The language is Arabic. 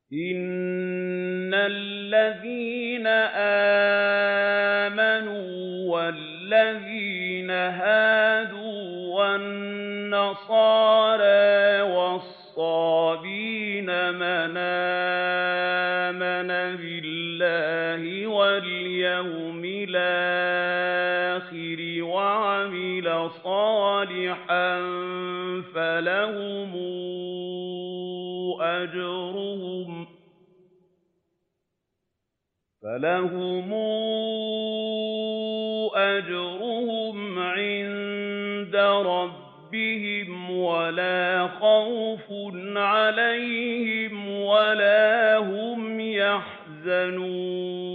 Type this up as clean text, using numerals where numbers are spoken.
إِنَّ الَّذِينَ آمَنُوا وَالَّذِينَ هَادُوا وَالنَّصَارَىٰ وَالصَّابِئِينَ مَنْ آمَنَ بِاللَّهِ وَالْيَوْمِ الْآخِرِ وَعَمِلَ صَالِحًا فَلَهُمْ أَجْرُهُمْ عِندَ رَبِّهِمْ وَلَا خَوْفٌ عَلَيْهِمْ وَلَا هُمْ يَحْزَنُونَ